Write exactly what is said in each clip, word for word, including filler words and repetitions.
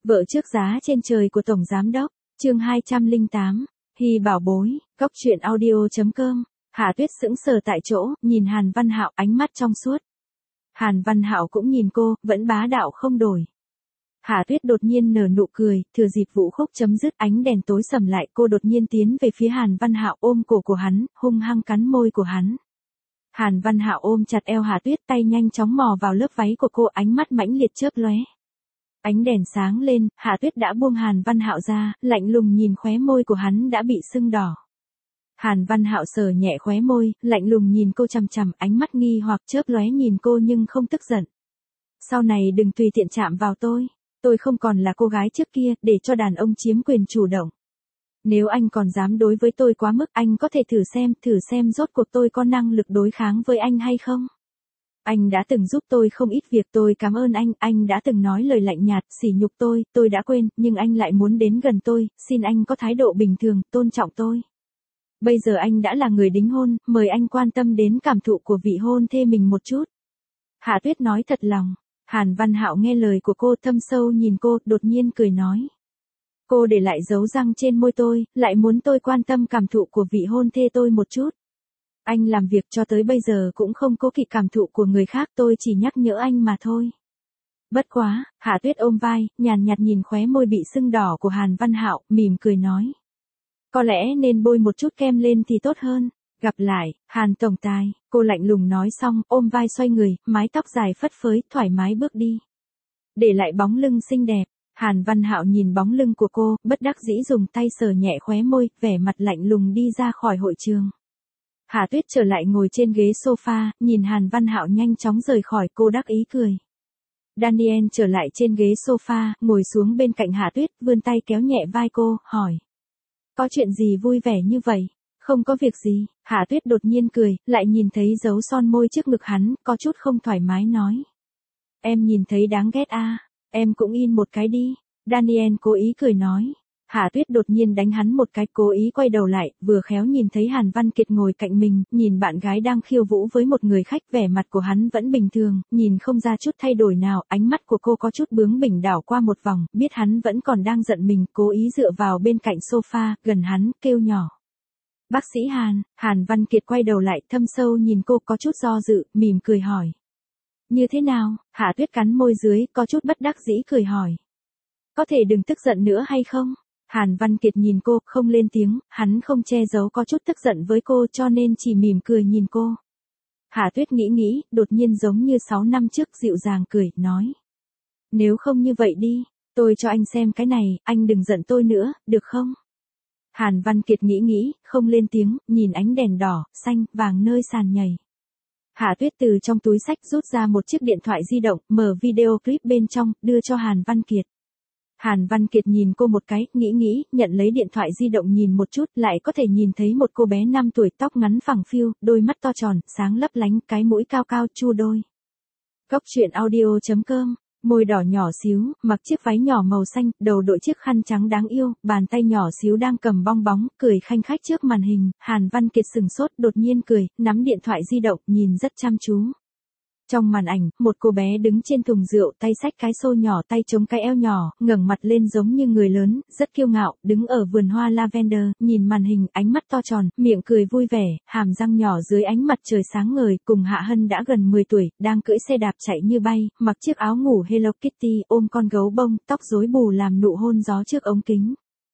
Vợ trước giá trên trời của Tổng Giám Đốc, chương hai trăm lẻ tám, Hi bảo bối, góc truyện audio chấm com. Hạ Tuyết sững sờ tại chỗ, nhìn Hàn Văn Hạo ánh mắt trong suốt. Hàn Văn Hạo cũng nhìn cô, vẫn bá đạo không đổi. Hạ Tuyết đột nhiên nở nụ cười, thừa dịp vũ khúc chấm dứt ánh đèn tối sầm lại, cô đột nhiên tiến về phía Hàn Văn Hạo ôm cổ của hắn, hung hăng cắn môi của hắn. Hàn Văn Hạo ôm chặt eo Hạ Tuyết, tay nhanh chóng mò vào lớp váy của cô, ánh mắt mãnh liệt chớp lóe. Ánh đèn sáng lên, Hạ Tuyết đã buông Hàn Văn Hạo ra, lạnh lùng nhìn khóe môi của hắn đã bị sưng đỏ. Hàn Văn Hạo sờ nhẹ khóe môi, lạnh lùng nhìn cô chằm chằm, ánh mắt nghi hoặc chớp lóe nhìn cô nhưng không tức giận. Sau này đừng tùy tiện chạm vào tôi, tôi không còn là cô gái trước kia, để cho đàn ông chiếm quyền chủ động. Nếu anh còn dám đối với tôi quá mức, anh có thể thử xem, thử xem rốt cuộc tôi có năng lực đối kháng với anh hay không. Anh đã từng giúp tôi không ít việc, tôi cảm ơn anh, anh đã từng nói lời lạnh nhạt, sỉ nhục tôi, tôi đã quên, nhưng anh lại muốn đến gần tôi, xin anh có thái độ bình thường, tôn trọng tôi. Bây giờ anh đã là người đính hôn, mời anh quan tâm đến cảm thụ của vị hôn thê mình một chút. Hạ Tuyết nói thật lòng. Hàn Văn Hạo nghe lời của cô, thâm sâu nhìn cô, đột nhiên cười nói. Cô để lại dấu răng trên môi tôi, lại muốn tôi quan tâm cảm thụ của vị hôn thê tôi một chút. Anh làm việc cho tới bây giờ cũng không cố kỵ cảm thụ của người khác, tôi chỉ nhắc nhở anh mà thôi. Bất quá, Hạ Tuyết ôm vai, nhàn nhạt nhìn khóe môi bị sưng đỏ của Hàn Văn Hạo, mỉm cười nói. Có lẽ nên bôi một chút kem lên thì tốt hơn. Gặp lại, Hàn tổng tài, cô lạnh lùng nói xong, ôm vai xoay người, mái tóc dài phất phới, thoải mái bước đi. Để lại bóng lưng xinh đẹp, Hàn Văn Hạo nhìn bóng lưng của cô, bất đắc dĩ dùng tay sờ nhẹ khóe môi, vẻ mặt lạnh lùng đi ra khỏi hội trường. Hạ Tuyết trở lại ngồi trên ghế sofa, nhìn Hàn Văn Hạo nhanh chóng rời khỏi, cô đắc ý cười. Daniel trở lại trên ghế sofa, ngồi xuống bên cạnh Hạ Tuyết, vươn tay kéo nhẹ vai cô, hỏi. Có chuyện gì vui vẻ như vậy? Không có việc gì, Hạ Tuyết đột nhiên cười, lại nhìn thấy dấu son môi trước ngực hắn, có chút không thoải mái nói. Em nhìn thấy đáng ghét à, em cũng in một cái đi. Daniel cố ý cười nói. Hạ Tuyết đột nhiên đánh hắn một cái, cố ý quay đầu lại, vừa khéo nhìn thấy Hàn Văn Kiệt ngồi cạnh mình, nhìn bạn gái đang khiêu vũ với một người khách, vẻ mặt của hắn vẫn bình thường, nhìn không ra chút thay đổi nào, ánh mắt của cô có chút bướng bỉnh đảo qua một vòng, biết hắn vẫn còn đang giận mình, cố ý dựa vào bên cạnh sofa, gần hắn, kêu nhỏ. Bác sĩ Hàn, Hàn Văn Kiệt quay đầu lại, thâm sâu nhìn cô, có chút do dự, mỉm cười hỏi. Như thế nào? Hạ Tuyết cắn môi dưới, có chút bất đắc dĩ cười hỏi. Có thể đừng tức giận nữa hay không? Hàn Văn Kiệt nhìn cô, không lên tiếng, hắn không che giấu có chút tức giận với cô cho nên chỉ mỉm cười nhìn cô. Hạ Tuyết nghĩ nghĩ, đột nhiên giống như sáu năm trước dịu dàng cười, nói. Nếu không như vậy đi, tôi cho anh xem cái này, anh đừng giận tôi nữa, được không? Hàn Văn Kiệt nghĩ nghĩ, không lên tiếng, nhìn ánh đèn đỏ, xanh, vàng nơi sàn nhảy. Hạ Tuyết từ trong túi xách rút ra một chiếc điện thoại di động, mở video clip bên trong, đưa cho Hàn Văn Kiệt. Hàn Văn Kiệt nhìn cô một cái, nghĩ nghĩ, nhận lấy điện thoại di động nhìn một chút, lại có thể nhìn thấy một cô bé năm tuổi, tóc ngắn phẳng phiu, đôi mắt to tròn, sáng lấp lánh, cái mũi cao cao, chu đôi. Góc truyện audio chấm com. Môi đỏ nhỏ xíu, mặc chiếc váy nhỏ màu xanh, đầu đội chiếc khăn trắng đáng yêu, bàn tay nhỏ xíu đang cầm bong bóng, cười khanh khách trước màn hình. Hàn Văn Kiệt sừng sốt, đột nhiên cười, nắm điện thoại di động, nhìn rất chăm chú. Trong màn ảnh, một cô bé đứng trên thùng rượu, tay xách cái xô nhỏ, tay chống cái eo nhỏ, ngẩng mặt lên giống như người lớn, rất kiêu ngạo, đứng ở vườn hoa lavender, nhìn màn hình, ánh mắt to tròn, miệng cười vui vẻ, hàm răng nhỏ dưới ánh mặt trời sáng ngời, cùng Hạ Hân đã gần mười tuổi, đang cưỡi xe đạp chạy như bay, mặc chiếc áo ngủ Hello Kitty, ôm con gấu bông, tóc rối bù làm nụ hôn gió trước ống kính.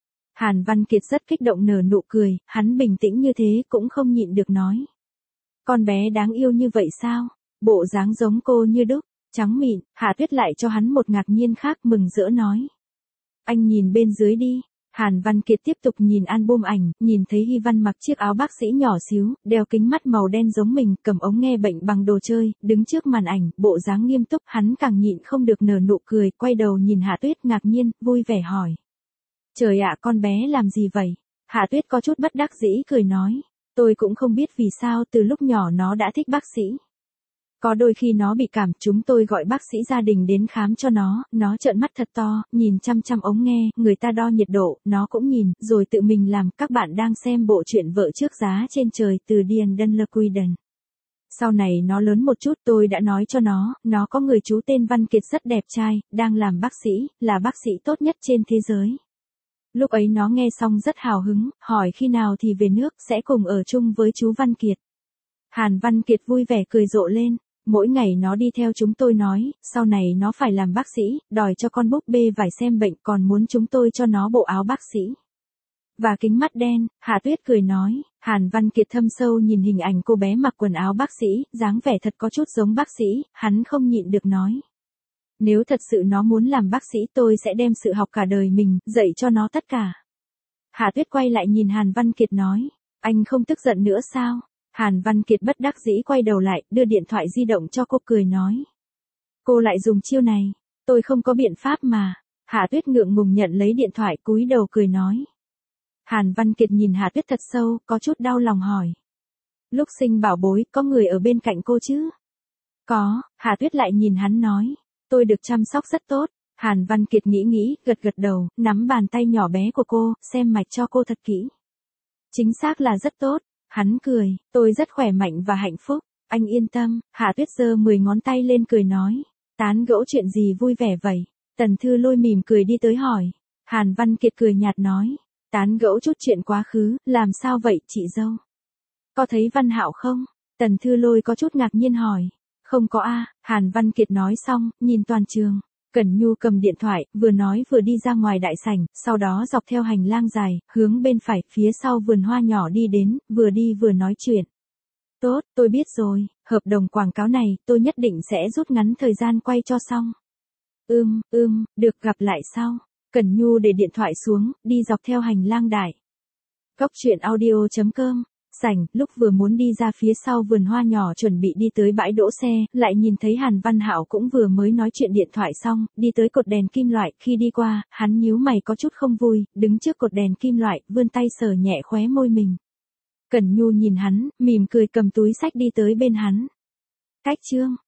Hàn Văn Kiệt rất kích động nở nụ cười, hắn bình tĩnh như thế cũng không nhịn được nói. Con bé đáng yêu như vậy sao? Bộ dáng giống cô như đúc, trắng mịn. Hạ Tuyết lại cho hắn một ngạc nhiên khác, mừng rỡ nói. Anh nhìn bên dưới đi. Hàn Văn Kiệt tiếp tục nhìn album ảnh, nhìn thấy Hy Văn mặc chiếc áo bác sĩ nhỏ xíu, đeo kính mắt màu đen giống mình, cầm ống nghe bệnh bằng đồ chơi, đứng trước màn ảnh, bộ dáng nghiêm túc, hắn càng nhịn không được nở nụ cười, quay đầu nhìn Hạ Tuyết ngạc nhiên, vui vẻ hỏi. Trời ạ, con bé làm gì vậy? Hạ Tuyết có chút bất đắc dĩ cười nói. Tôi cũng không biết vì sao từ lúc nhỏ nó đã thích bác sĩ. Có đôi khi nó bị cảm, chúng tôi gọi bác sĩ gia đình đến khám cho nó, nó trợn mắt thật to, nhìn chăm chăm ống nghe, người ta đo nhiệt độ, nó cũng nhìn, rồi tự mình làm. Các bạn đang xem bộ truyện Vợ trước giá trên trời từ Diane Dunlop. Sau này nó lớn một chút tôi đã nói cho nó, nó có người chú tên Văn Kiệt rất đẹp trai, đang làm bác sĩ, là bác sĩ tốt nhất trên thế giới. Lúc ấy nó nghe xong rất hào hứng, hỏi khi nào thì về nước sẽ cùng ở chung với chú Văn Kiệt. Hàn Văn Kiệt vui vẻ cười rộ lên, mỗi ngày nó đi theo chúng tôi nói, sau này nó phải làm bác sĩ, đòi cho con búp bê vải xem bệnh còn muốn chúng tôi cho nó bộ áo bác sĩ. Và kính mắt đen, Hạ Tuyết cười nói, Hàn Văn Kiệt thâm sâu nhìn hình ảnh cô bé mặc quần áo bác sĩ, dáng vẻ thật có chút giống bác sĩ, hắn không nhịn được nói. Nếu thật sự nó muốn làm bác sĩ tôi sẽ đem sự học cả đời mình, dạy cho nó tất cả. Hạ Tuyết quay lại nhìn Hàn Văn Kiệt nói, anh không tức giận nữa sao? Hàn Văn Kiệt bất đắc dĩ quay đầu lại, đưa điện thoại di động cho cô cười nói. Cô lại dùng chiêu này, tôi không có biện pháp mà. Hạ Tuyết ngượng ngùng nhận lấy điện thoại cúi đầu cười nói. Hàn Văn Kiệt nhìn Hạ Tuyết thật sâu, có chút đau lòng hỏi. Lúc sinh bảo bối, có người ở bên cạnh cô chứ? Có, Hạ Tuyết lại nhìn hắn nói. Tôi được chăm sóc rất tốt. Hàn Văn Kiệt nghĩ nghĩ, gật gật đầu, nắm bàn tay nhỏ bé của cô, xem mạch cho cô thật kỹ. Chính xác là rất tốt. Hắn cười, tôi rất khỏe mạnh và hạnh phúc. Anh yên tâm. Hạ Tuyết giơ mười ngón tay lên cười nói. Tán gẫu chuyện gì vui vẻ vậy? Tần Thư Lôi mỉm cười đi tới hỏi. Hàn Văn Kiệt cười nhạt nói. Tán gẫu chút chuyện quá khứ, làm sao vậy chị dâu? Có thấy Văn Hạo không? Tần Thư Lôi có chút ngạc nhiên hỏi. Không có a. Hàn Văn Kiệt nói xong, nhìn toàn trường. Cẩn Nhu cầm điện thoại, vừa nói vừa đi ra ngoài đại sảnh, sau đó dọc theo hành lang dài, hướng bên phải, phía sau vườn hoa nhỏ đi đến, vừa đi vừa nói chuyện. Tốt, tôi biết rồi, hợp đồng quảng cáo này, tôi nhất định sẽ rút ngắn thời gian quay cho xong. Ưm, ưm, được gặp lại sau. Cẩn Nhu để điện thoại xuống, đi dọc theo hành lang đại. Cốc truyện audio chấm com. Sảnh, lúc vừa muốn đi ra phía sau vườn hoa nhỏ chuẩn bị đi tới bãi đỗ xe, lại nhìn thấy Hàn Văn Hạo cũng vừa mới nói chuyện điện thoại xong, đi tới cột đèn kim loại, khi đi qua, hắn nhíu mày có chút không vui, đứng trước cột đèn kim loại, vươn tay sờ nhẹ khóe môi mình. Cẩn Nhu nhìn hắn, mỉm cười cầm túi sách đi tới bên hắn. Cách chương